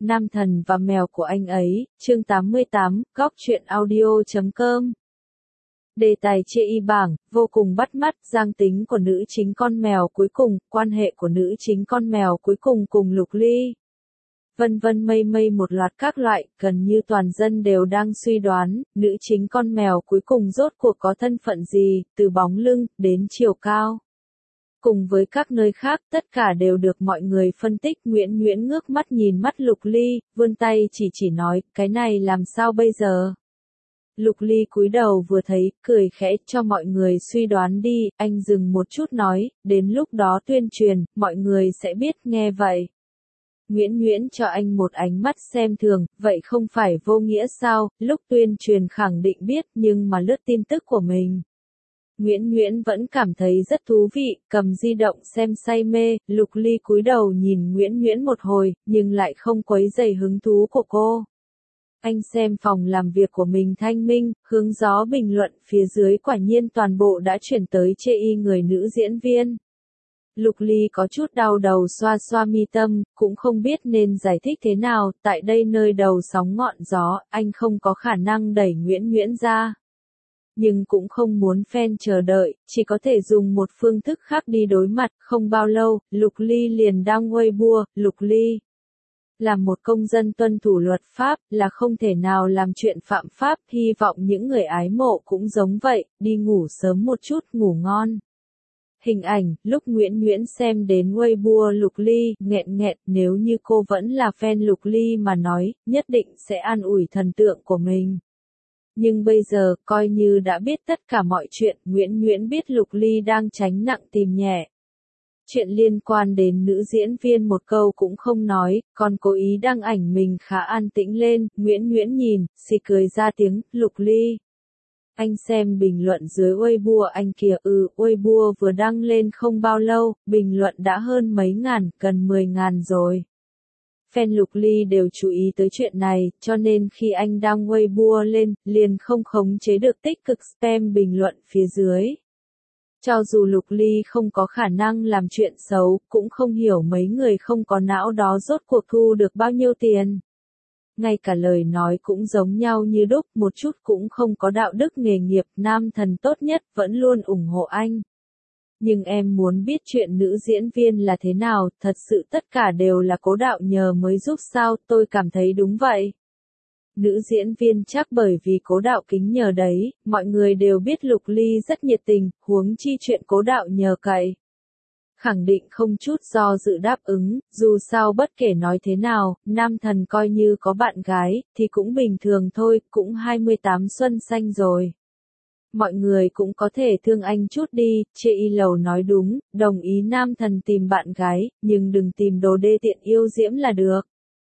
Nam thần và mèo của anh ấy, chương 88, góc truyện audio.com. Đề tài chê y bảng, vô cùng bắt mắt, giang tính của nữ chính con mèo cuối cùng, quan hệ của nữ chính con mèo cuối cùng cùng Lục Ly. Vân vân mây mây một loạt các loại, gần như toàn dân đều đang suy đoán, nữ chính con mèo cuối cùng rốt cuộc có thân phận gì, từ bóng lưng, đến chiều cao. Cùng với các nơi khác, tất cả đều được mọi người phân tích. Nguyễn Nguyễn ngước mắt nhìn mắt Lục Ly, vươn tay chỉ nói, cái này làm sao bây giờ? Lục Ly cúi đầu vừa thấy, cười khẽ, cho mọi người suy đoán đi, anh dừng một chút nói, đến lúc đó tuyên truyền, mọi người sẽ biết, nghe vậy. Nguyễn Nguyễn cho anh một ánh mắt xem thường, vậy không phải vô nghĩa sao, lúc tuyên truyền khẳng định biết nhưng mà lướt tin tức của mình. Nguyễn Nguyễn vẫn cảm thấy rất thú vị, cầm di động xem say mê, Lục Ly cúi đầu nhìn Nguyễn Nguyễn một hồi, nhưng lại không quấy rầy hứng thú của cô. Anh xem phòng làm việc của mình thanh minh, hướng gió bình luận phía dưới quả nhiên toàn bộ đã chuyển tới chê y người nữ diễn viên. Lục Ly có chút đau đầu xoa xoa mi tâm, cũng không biết nên giải thích thế nào, tại đây nơi đầu sóng ngọn gió, anh không có khả năng đẩy Nguyễn Nguyễn ra. Nhưng cũng không muốn fan chờ đợi, chỉ có thể dùng một phương thức khác đi đối mặt. Không bao lâu, Lục Ly liền đăng Weibo, Lục Ly. Là một công dân tuân thủ luật pháp, là không thể nào làm chuyện phạm pháp, hy vọng những người ái mộ cũng giống vậy, đi ngủ sớm một chút, ngủ ngon. Hình ảnh, lúc Nguyễn Nguyễn xem đến Weibo Lục Ly, nghẹn, nếu như cô vẫn là fan Lục Ly mà nói, nhất định sẽ an ủi thần tượng của mình. Nhưng bây giờ, coi như đã biết tất cả mọi chuyện, Nguyễn Nguyễn biết Lục Ly đang tránh nặng tìm nhẹ. Chuyện liên quan đến nữ diễn viên một câu cũng không nói, còn cố ý đăng ảnh mình khá an tĩnh lên, Nguyễn Nguyễn nhìn, xì cười ra tiếng, Lục Ly. Anh xem bình luận dưới Weibo anh kìa, Weibo vừa đăng lên không bao lâu, bình luận đã hơn mấy ngàn, gần 10.000 rồi. Fan Lục Ly đều chú ý tới chuyện này, cho nên khi anh đăng Weibo lên, liền không khống chế được tích cực spam bình luận phía dưới. Cho dù Lục Ly không có khả năng làm chuyện xấu, cũng không hiểu mấy người không có não đó rốt cuộc thu được bao nhiêu tiền. Ngay cả lời nói cũng giống nhau như đúc, một chút cũng không có đạo đức nghề nghiệp, nam thần tốt nhất vẫn luôn ủng hộ anh. Nhưng em muốn biết chuyện nữ diễn viên là thế nào, thật sự tất cả đều là Cố Đạo nhờ mới giúp sao, tôi cảm thấy đúng vậy. Nữ diễn viên chắc bởi vì Cố Đạo kính nhờ đấy, mọi người đều biết Lục Ly rất nhiệt tình, huống chi chuyện Cố Đạo nhờ cậy. Khẳng định không chút do dự đáp ứng, dù sao bất kể nói thế nào, nam thần coi như có bạn gái, thì cũng bình thường thôi, cũng 28 xuân xanh rồi. Mọi người cũng có thể thương anh chút đi, chê y lầu nói đúng, đồng ý nam thần tìm bạn gái, nhưng đừng tìm đồ đê tiện yêu diễm là được.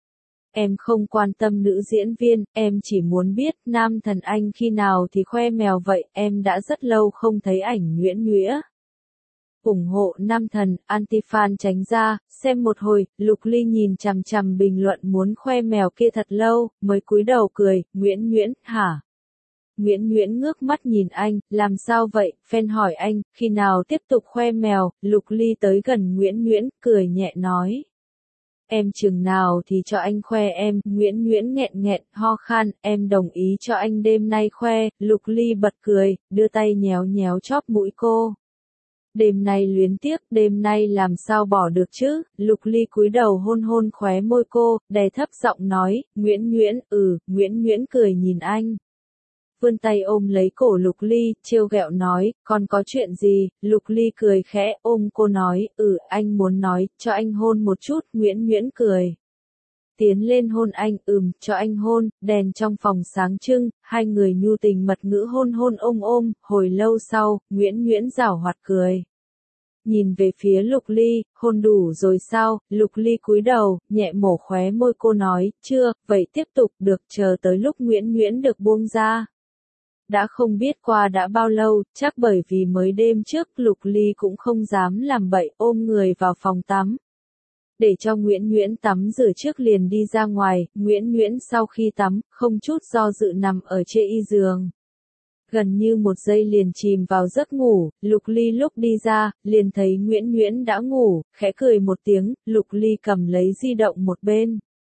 Em không quan tâm nữ diễn viên, em chỉ muốn biết nam thần anh khi nào thì khoe mèo vậy, em đã rất lâu không thấy ảnh Nguyễn Nguyễn. Ủng hộ nam thần, anti-fan tránh ra, xem một hồi, Lục Ly nhìn chằm chằm bình luận muốn khoe mèo kia thật lâu, mới cúi đầu cười, Nguyễn Nguyễn, hả? Nguyễn Nguyễn ngước mắt nhìn anh, làm sao vậy, fan hỏi anh, khi nào tiếp tục khoe mèo, Lục Ly tới gần Nguyễn Nguyễn, cười nhẹ nói. Em chừng nào thì cho anh khoe em, Nguyễn Nguyễn nghẹn, ho khan, em đồng ý cho anh đêm nay khoe, Lục Ly bật cười, đưa tay nhéo chóp mũi cô. Đêm nay luyến tiếc, đêm nay làm sao bỏ được chứ, Lục Ly cúi đầu hôn khóe môi cô, đè thấp giọng nói, Nguyễn Nguyễn, Nguyễn Nguyễn cười nhìn anh. Vươn tay ôm lấy cổ Lục Ly, trêu ghẹo nói, còn có chuyện gì, Lục Ly cười khẽ, ôm cô nói, anh muốn nói, cho anh hôn một chút, Nguyễn Nguyễn cười. Tiến lên hôn anh, cho anh hôn, đèn trong phòng sáng trưng, hai người nhu tình mật ngữ hôn ôm, hồi lâu sau, Nguyễn Nguyễn giảo hoạt cười. Nhìn về phía Lục Ly, hôn đủ rồi sao, Lục Ly cúi đầu, nhẹ mổ khóe môi cô nói, chưa, vậy tiếp tục, được chờ tới lúc Nguyễn Nguyễn được buông ra. Đã không biết qua đã bao lâu, chắc bởi vì mới đêm trước Lục Ly cũng không dám làm bậy ôm người vào phòng tắm. Để cho Nguyễn Nguyễn tắm rửa trước liền đi ra ngoài, Nguyễn Nguyễn sau khi tắm, không chút do dự nằm ở chê y giường. Gần như một giây liền chìm vào giấc ngủ, Lục Ly lúc đi ra, liền thấy Nguyễn Nguyễn đã ngủ, khẽ cười một tiếng, Lục Ly cầm lấy di động một bên.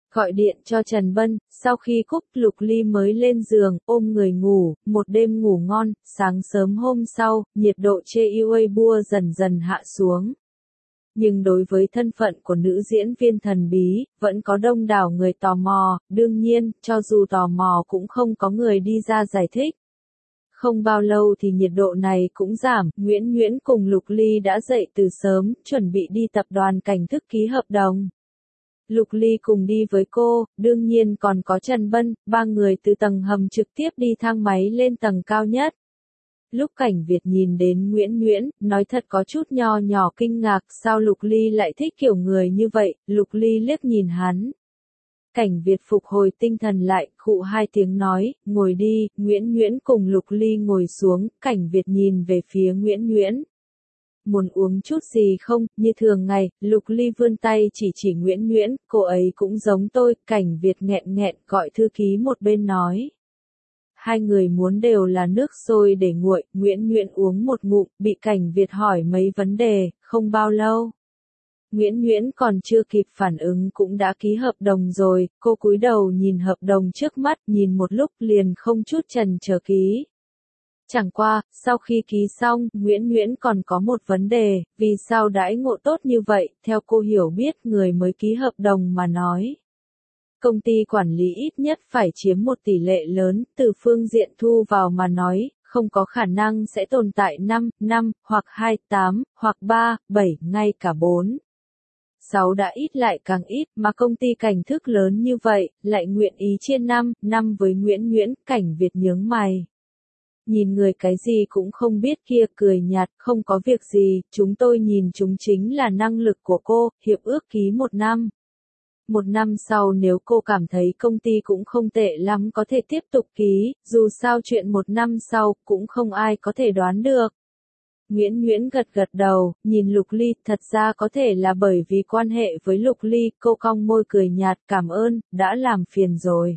Gọi điện cho Trần Bân, sau khi cúp Lục Ly mới lên giường, ôm người ngủ, một đêm ngủ ngon, sáng sớm hôm sau, nhiệt độ trên Weibo dần dần hạ xuống. Nhưng đối với thân phận của nữ diễn viên thần bí, vẫn có đông đảo người tò mò, đương nhiên, cho dù tò mò cũng không có người đi ra giải thích. Không bao lâu thì nhiệt độ này cũng giảm, Nguyễn Nguyễn cùng Lục Ly đã dậy từ sớm, chuẩn bị đi tập đoàn Cảnh Thức ký hợp đồng. Lục Ly cùng đi với cô, đương nhiên còn có Trần Bân, ba người từ tầng hầm trực tiếp đi thang máy lên tầng cao nhất. Lúc Cảnh Việt nhìn đến Nguyễn Nguyễn, nói thật có chút nho nhỏ kinh ngạc, sao Lục Ly lại thích kiểu người như vậy, Lục Ly liếc nhìn hắn. Cảnh Việt phục hồi tinh thần lại, khụ hai tiếng nói, ngồi đi, Nguyễn Nguyễn cùng Lục Ly ngồi xuống, Cảnh Việt nhìn về phía Nguyễn Nguyễn. Muốn uống chút gì không, như thường ngày, Lục Ly vươn tay chỉ Nguyễn Nguyễn, cô ấy cũng giống tôi, Cảnh Việt nghẹn nghẹn gọi thư ký một bên nói. Hai người muốn đều là nước sôi để nguội, Nguyễn Nguyễn uống một ngụm, bị Cảnh Việt hỏi mấy vấn đề, không bao lâu. Nguyễn Nguyễn còn chưa kịp phản ứng cũng đã ký hợp đồng rồi, cô cúi đầu nhìn hợp đồng trước mắt, nhìn một lúc liền không chút chần chờ ký. Chẳng qua, sau khi ký xong, Nguyễn Nguyễn còn có một vấn đề, vì sao đãi ngộ tốt như vậy, theo cô hiểu biết người mới ký hợp đồng mà nói. Công ty quản lý ít nhất phải chiếm một tỷ lệ lớn, từ phương diện thu vào mà nói, không có khả năng sẽ tồn tại 5, hoặc 2, 8, hoặc 3, 7, ngay cả 4. 6 đã ít lại càng ít, mà công ty Cảnh Thức lớn như vậy, lại nguyện ý chia 5 với Nguyễn Nguyễn, Cảnh Việt nhướng mày. Nhìn người cái gì cũng không biết kia cười nhạt, không có việc gì, chúng tôi nhìn chúng chính là năng lực của cô, hiệp ước ký 1 năm. 1 năm sau nếu cô cảm thấy công ty cũng không tệ lắm có thể tiếp tục ký, dù sao chuyện 1 năm sau cũng không ai có thể đoán được. Nguyễn Nguyễn gật đầu, nhìn Lục Ly, thật ra có thể là bởi vì quan hệ với Lục Ly, cô cong môi cười nhạt, cảm ơn, đã làm phiền rồi.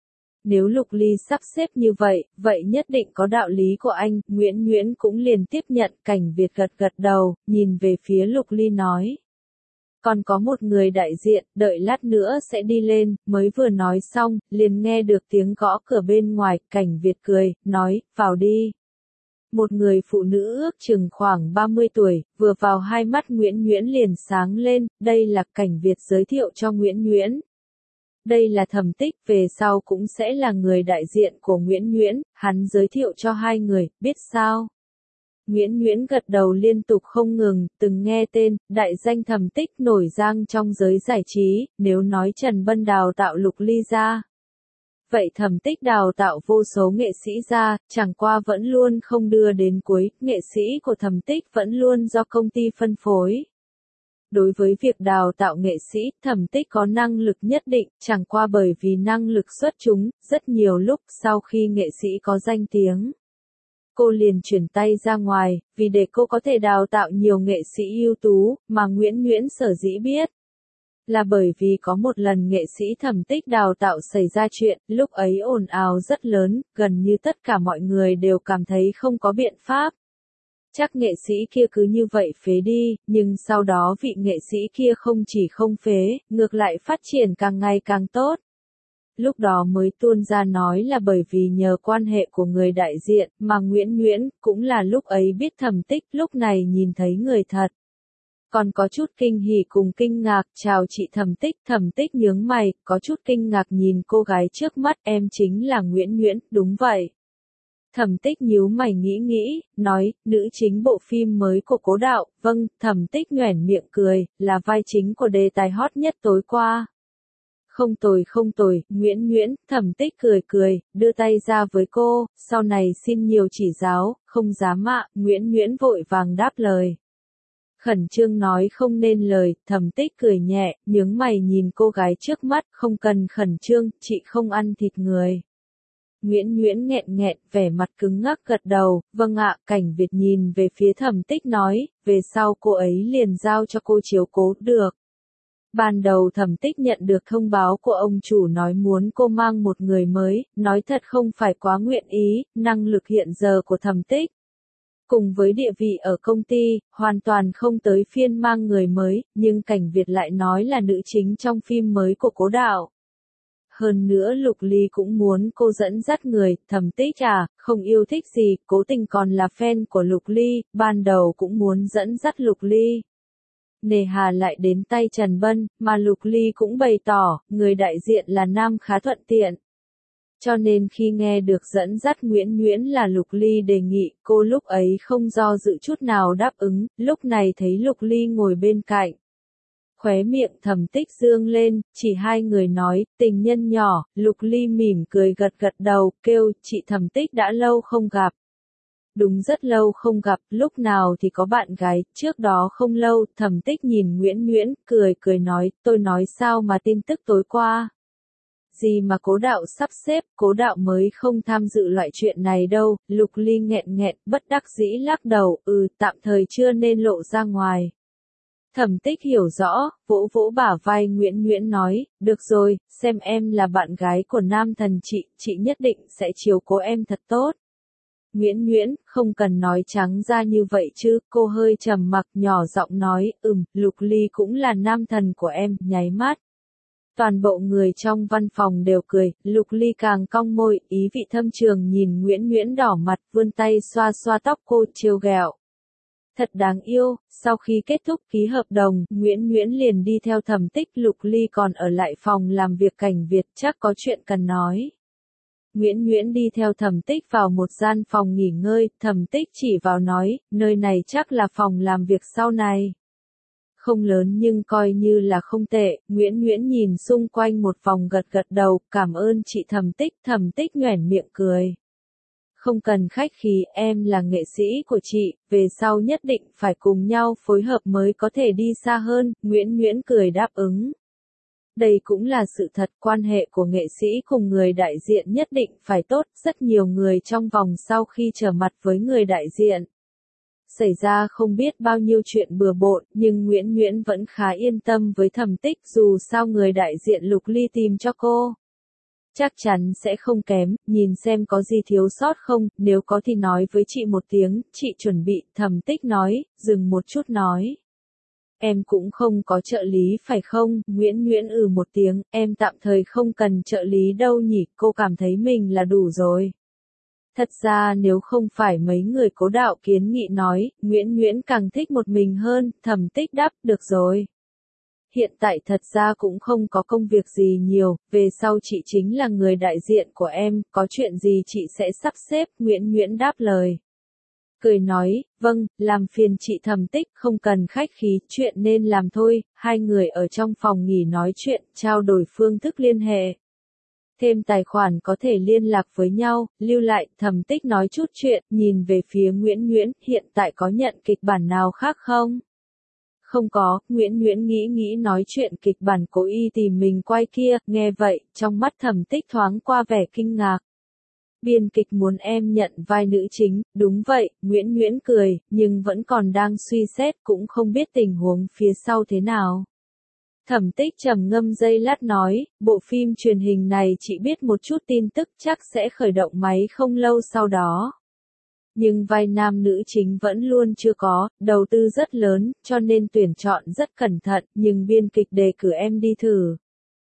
Nếu Lục Ly sắp xếp như vậy, vậy nhất định có đạo lý của anh, Nguyễn Nguyễn cũng liền tiếp nhận, Cảnh Việt gật đầu, nhìn về phía Lục Ly nói. Còn có một người đại diện, đợi lát nữa sẽ đi lên, mới vừa nói xong, liền nghe được tiếng gõ cửa bên ngoài, Cảnh Việt cười, nói, vào đi. Một người phụ nữ ước chừng khoảng 30 tuổi, vừa vào hai mắt Nguyễn Nguyễn liền sáng lên, đây là Cảnh Việt giới thiệu cho Nguyễn Nguyễn. Đây là Thẩm Tích, về sau cũng sẽ là người đại diện của Nguyễn Nguyễn, hắn giới thiệu cho hai người, biết sao? Nguyễn Nguyễn gật đầu liên tục không ngừng, từng nghe tên, đại danh Thẩm Tích nổi danh trong giới giải trí, nếu nói Trần Bân đào tạo Lục Ly ra. Vậy Thẩm Tích đào tạo vô số nghệ sĩ ra, chẳng qua vẫn luôn không đưa đến cuối, nghệ sĩ của Thẩm Tích vẫn luôn do công ty phân phối. Đối với việc đào tạo nghệ sĩ, Thẩm Tích có năng lực nhất định, chẳng qua bởi vì năng lực xuất chúng, rất nhiều lúc sau khi nghệ sĩ có danh tiếng. Cô liền chuyển tay ra ngoài, vì để cô có thể đào tạo nhiều nghệ sĩ ưu tú, mà Nguyễn Nguyễn sở dĩ biết. Là bởi vì có một lần nghệ sĩ Thẩm Tích đào tạo xảy ra chuyện, lúc ấy ồn ào rất lớn, gần như tất cả mọi người đều cảm thấy không có biện pháp. Chắc nghệ sĩ kia cứ như vậy phế đi, nhưng sau đó vị nghệ sĩ kia không chỉ không phế, ngược lại phát triển càng ngày càng tốt. Lúc đó mới tuôn ra nói là bởi vì nhờ quan hệ của người đại diện, mà Nguyễn Nguyễn, cũng là lúc ấy biết Thẩm Tích, lúc này nhìn thấy người thật. Còn có chút kinh hỉ cùng kinh ngạc, chào chị Thẩm Tích nhướng mày, có chút kinh ngạc nhìn cô gái trước mắt, em chính là Nguyễn Nguyễn, đúng vậy. Thẩm Tích nhíu mày nghĩ, nói, nữ chính bộ phim mới của Cố Đạo, vâng, Thẩm Tích nhoẻn miệng cười, là vai chính của đề tài hot nhất tối qua. Không tồi, Nguyễn Nguyễn, Thẩm Tích cười, đưa tay ra với cô, sau này xin nhiều chỉ giáo, không dám ạ, Nguyễn Nguyễn vội vàng đáp lời. Khẩn trương nói không nên lời, Thẩm Tích cười nhẹ, nhướng mày nhìn cô gái trước mắt, không cần khẩn trương, chị không ăn thịt người. Nguyễn Nguyễn nghẹn, vẻ mặt cứng ngắc gật đầu, vâng ạ, Cảnh Việt nhìn về phía Thẩm Tích nói, về sau cô ấy liền giao cho cô chiếu cố được. Ban đầu Thẩm Tích nhận được thông báo của ông chủ nói muốn cô mang một người mới, nói thật không phải quá nguyện ý, năng lực hiện giờ của Thẩm Tích. Cùng với địa vị ở công ty, hoàn toàn không tới phiên mang người mới, nhưng Cảnh Việt lại nói là nữ chính trong phim mới của Cố Đạo. hơn nữa Lục Ly cũng muốn cô dẫn dắt người, Thẩm Tích à, không yêu thích gì, cố tình còn là fan của Lục Ly, ban đầu cũng muốn dẫn dắt Lục Ly. Nề hà lại đến tay Trần Bân, mà Lục Ly cũng bày tỏ, người đại diện là nam khá thuận tiện. Cho nên khi nghe được dẫn dắt Nguyễn Nguyễn là Lục Ly đề nghị, cô lúc ấy không do dự chút nào đáp ứng, lúc này thấy Lục Ly ngồi bên cạnh. Khóe miệng Thẩm Tích dương lên, chỉ hai người nói, tình nhân nhỏ, Lục Ly mỉm cười gật gật đầu, kêu, chị Thẩm Tích đã lâu không gặp. Đúng rất lâu không gặp, lúc nào thì có bạn gái, trước đó không lâu, Thẩm Tích nhìn Nguyễn Nguyễn, cười nói, tôi nói sao mà tin tức tối qua. Gì mà cố đạo sắp xếp, cố đạo mới không tham dự loại chuyện này đâu, Lục Ly nghẹn, bất đắc dĩ lắc đầu, tạm thời chưa nên lộ ra ngoài. Thẩm Tích hiểu rõ, vỗ vỗ bả vai Nguyễn Nguyễn nói, được rồi, xem em là bạn gái của nam thần chị nhất định sẽ chiều cố em thật tốt. Nguyễn Nguyễn, không cần nói trắng ra như vậy chứ, cô hơi trầm mặc nhỏ giọng nói, Lục Ly cũng là nam thần của em, nháy mắt. Toàn bộ người trong văn phòng đều cười, Lục Ly càng cong môi, ý vị thâm trường nhìn Nguyễn Nguyễn đỏ mặt, vươn tay xoa xoa tóc cô, trêu ghẹo. Thật đáng yêu, sau khi kết thúc ký hợp đồng, Nguyễn Nguyễn liền đi theo Thẩm Tích, Lục Ly còn ở lại phòng làm việc Cảnh Việt, chắc có chuyện cần nói. Nguyễn Nguyễn đi theo Thẩm Tích vào một gian phòng nghỉ ngơi, Thẩm Tích chỉ vào nói, nơi này chắc là phòng làm việc sau này. Không lớn nhưng coi như là không tệ, Nguyễn Nguyễn nhìn xung quanh một vòng gật gật đầu, cảm ơn chị Thẩm Tích nhoẻn miệng cười. Không cần khách khí, em là nghệ sĩ của chị, về sau nhất định phải cùng nhau phối hợp mới có thể đi xa hơn, Nguyễn Nguyễn cười đáp ứng. Đây cũng là sự thật, quan hệ của nghệ sĩ cùng người đại diện nhất định phải tốt, rất nhiều người trong vòng sau khi trở mặt với người đại diện. Xảy ra không biết bao nhiêu chuyện bừa bộn, nhưng Nguyễn Nguyễn vẫn khá yên tâm với Thẩm Tích, dù sao người đại diện Lục Ly tìm cho cô. Chắc chắn sẽ không kém, nhìn xem có gì thiếu sót không, nếu có thì nói với chị một tiếng, chị chuẩn bị, Thẩm Tích nói, dừng một chút nói. Em cũng không có trợ lý phải không, Nguyễn Nguyễn một tiếng, em tạm thời không cần trợ lý đâu nhỉ, cô cảm thấy mình là đủ rồi. Thật ra nếu không phải mấy người cố đạo kiến nghị nói, Nguyễn Nguyễn càng thích một mình hơn, Thẩm Tích đáp, được rồi. Hiện tại thật ra cũng không có công việc gì nhiều, về sau chị chính là người đại diện của em, có chuyện gì chị sẽ sắp xếp, Nguyễn Nguyễn đáp lời. Cười nói, vâng, làm phiền chị Thẩm Tích, không cần khách khí, chuyện nên làm thôi, hai người ở trong phòng nghỉ nói chuyện, trao đổi phương thức liên hệ. Thêm tài khoản có thể liên lạc với nhau, lưu lại, Thẩm Tích nói chút chuyện, nhìn về phía Nguyễn Nguyễn, hiện tại có nhận kịch bản nào khác không? Không có, Nguyễn Nguyễn nghĩ nói chuyện kịch bản cố ý tìm mình quay kia, nghe vậy, trong mắt Thẩm Tích thoáng qua vẻ kinh ngạc. Biên kịch muốn em nhận vai nữ chính, đúng vậy, Nguyễn Nguyễn cười, nhưng vẫn còn đang suy xét, cũng không biết tình huống phía sau thế nào. Thẩm Tích trầm ngâm giây lát nói, bộ phim truyền hình này chỉ biết một chút tin tức, chắc sẽ khởi động máy không lâu sau đó. Nhưng vai nam nữ chính vẫn luôn chưa có, đầu tư rất lớn, cho nên tuyển chọn rất cẩn thận, nhưng biên kịch đề cử em đi thử.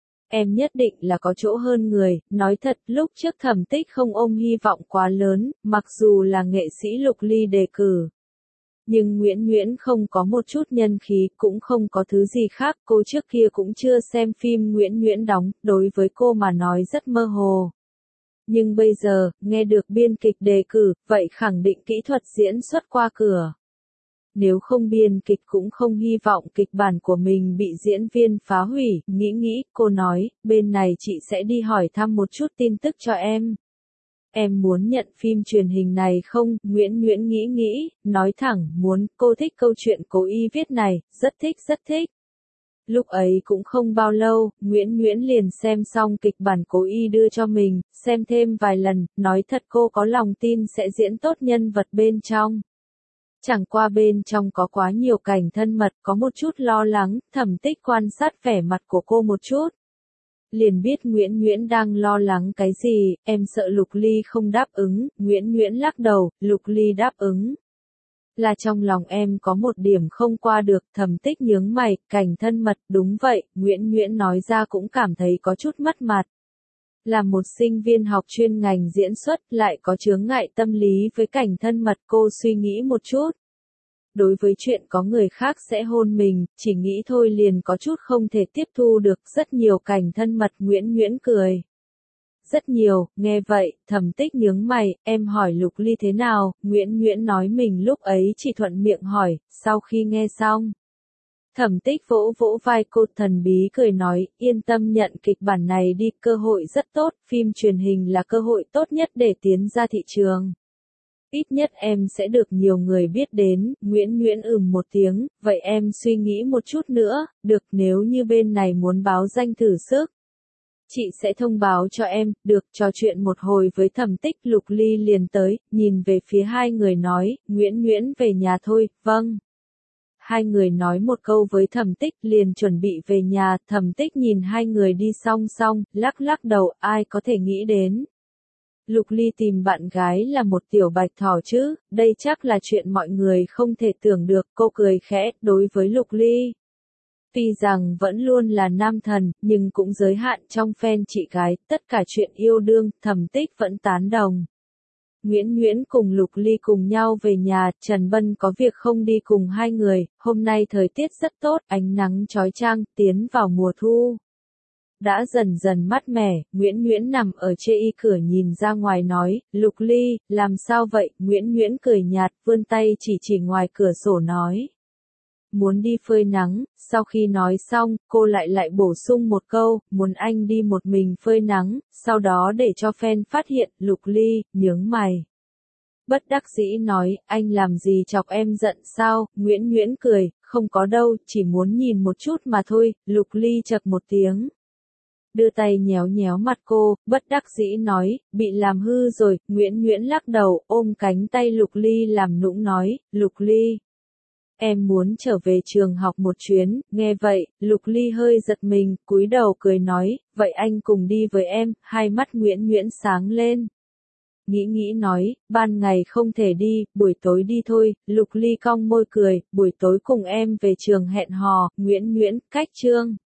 Em nhất định là có chỗ hơn người, nói thật, lúc trước Thẩm Tích không ôm hy vọng quá lớn, mặc dù là nghệ sĩ Lục Ly đề cử. Nhưng Nguyễn Nguyễn không có một chút nhân khí, cũng không có thứ gì khác, cô trước kia cũng chưa xem phim Nguyễn Nguyễn đóng, đối với cô mà nói rất mơ hồ. Nhưng bây giờ, nghe được biên kịch đề cử, vậy khẳng định kỹ thuật diễn xuất qua cửa. Nếu không biên kịch cũng không hy vọng kịch bản của mình bị diễn viên phá hủy, nghĩ, cô nói, bên này chị sẽ đi hỏi thăm một chút tin tức cho em. Em muốn nhận phim truyền hình này không? Nguyễn Nguyễn nghĩ, nói thẳng, muốn, cô thích câu chuyện cố ý viết này, rất thích. Lúc ấy cũng không bao lâu, Nguyễn Nguyễn liền xem xong kịch bản cố ý đưa cho mình, xem thêm vài lần, nói thật cô có lòng tin sẽ diễn tốt nhân vật bên trong. Chẳng qua bên trong có quá nhiều cảnh thân mật, có một chút lo lắng, Thẩm Tích quan sát vẻ mặt của cô một chút. Liền biết Nguyễn Nguyễn đang lo lắng cái gì, em sợ Lục Ly không đáp ứng, Nguyễn Nguyễn lắc đầu, Lục Ly đáp ứng. Là trong lòng em có một điểm không qua được, Thẩm Tích nhướng mày, cảnh thân mật, đúng vậy, Nguyễn Nguyễn nói ra cũng cảm thấy có chút mất mặt. Là một sinh viên học chuyên ngành diễn xuất lại có chướng ngại tâm lý với cảnh thân mật, cô suy nghĩ một chút. Đối với chuyện có người khác sẽ hôn mình, chỉ nghĩ thôi liền có chút không thể tiếp thu được rất nhiều cảnh thân mật. Nguyễn Nguyễn cười. Rất nhiều, nghe vậy, Thẩm Tích nhướng mày, em hỏi Lục Ly thế nào, Nguyễn Nguyễn nói mình lúc ấy chỉ thuận miệng hỏi, sau khi nghe xong. Thẩm Tích vỗ vỗ vai cô thần bí cười nói, yên tâm nhận kịch bản này đi, cơ hội rất tốt, phim truyền hình là cơ hội tốt nhất để tiến ra thị trường. Ít nhất em sẽ được nhiều người biết đến, Nguyễn Nguyễn một tiếng, vậy em suy nghĩ một chút nữa, được nếu như bên này muốn báo danh thử sức. Chị sẽ thông báo cho em, được, trò chuyện một hồi với Thẩm Tích. Lục Ly liền tới, nhìn về phía hai người nói, Nguyễn Nguyễn về nhà thôi, vâng. Hai người nói một câu với Thẩm Tích liền chuẩn bị về nhà, Thẩm Tích nhìn hai người đi song song, lắc lắc đầu, ai có thể nghĩ đến. Lục Ly tìm bạn gái là một tiểu bạch thỏ chứ, đây chắc là chuyện mọi người không thể tưởng được, cô cười khẽ, đối với Lục Ly. Tuy rằng vẫn luôn là nam thần, nhưng cũng giới hạn trong fan chị gái, tất cả chuyện yêu đương, Thẩm Tích vẫn tán đồng. Nguyễn Nguyễn cùng Lục Ly cùng nhau về nhà, Trần Bân có việc không đi cùng hai người, hôm nay thời tiết rất tốt, ánh nắng chói chang, tiến vào mùa thu. Đã dần dần mát mẻ, Nguyễn Nguyễn nằm ở chê y cửa nhìn ra ngoài nói, Lục Ly, làm sao vậy, Nguyễn Nguyễn cười nhạt, vươn tay chỉ ngoài cửa sổ nói. Muốn đi phơi nắng, sau khi nói xong, cô lại bổ sung một câu, muốn anh đi một mình phơi nắng, sau đó để cho fan phát hiện, Lục Ly, nhướng mày. Bất đắc dĩ nói, anh làm gì chọc em giận sao, Nguyễn Nguyễn cười, không có đâu, chỉ muốn nhìn một chút mà thôi, Lục Ly chậc một tiếng. Đưa tay nhéo nhéo mặt cô, bất đắc dĩ nói, bị làm hư rồi, Nguyễn Nguyễn lắc đầu, ôm cánh tay Lục Ly làm nũng nói, Lục Ly. Em muốn trở về trường học một chuyến, nghe vậy, Lục Ly hơi giật mình, cúi đầu cười nói, vậy anh cùng đi với em, hai mắt Nguyễn Nguyễn sáng lên. Nghĩ nói, ban ngày không thể đi, buổi tối đi thôi, Lục Ly cong môi cười, buổi tối cùng em về trường hẹn hò, Nguyễn Nguyễn, cách chương.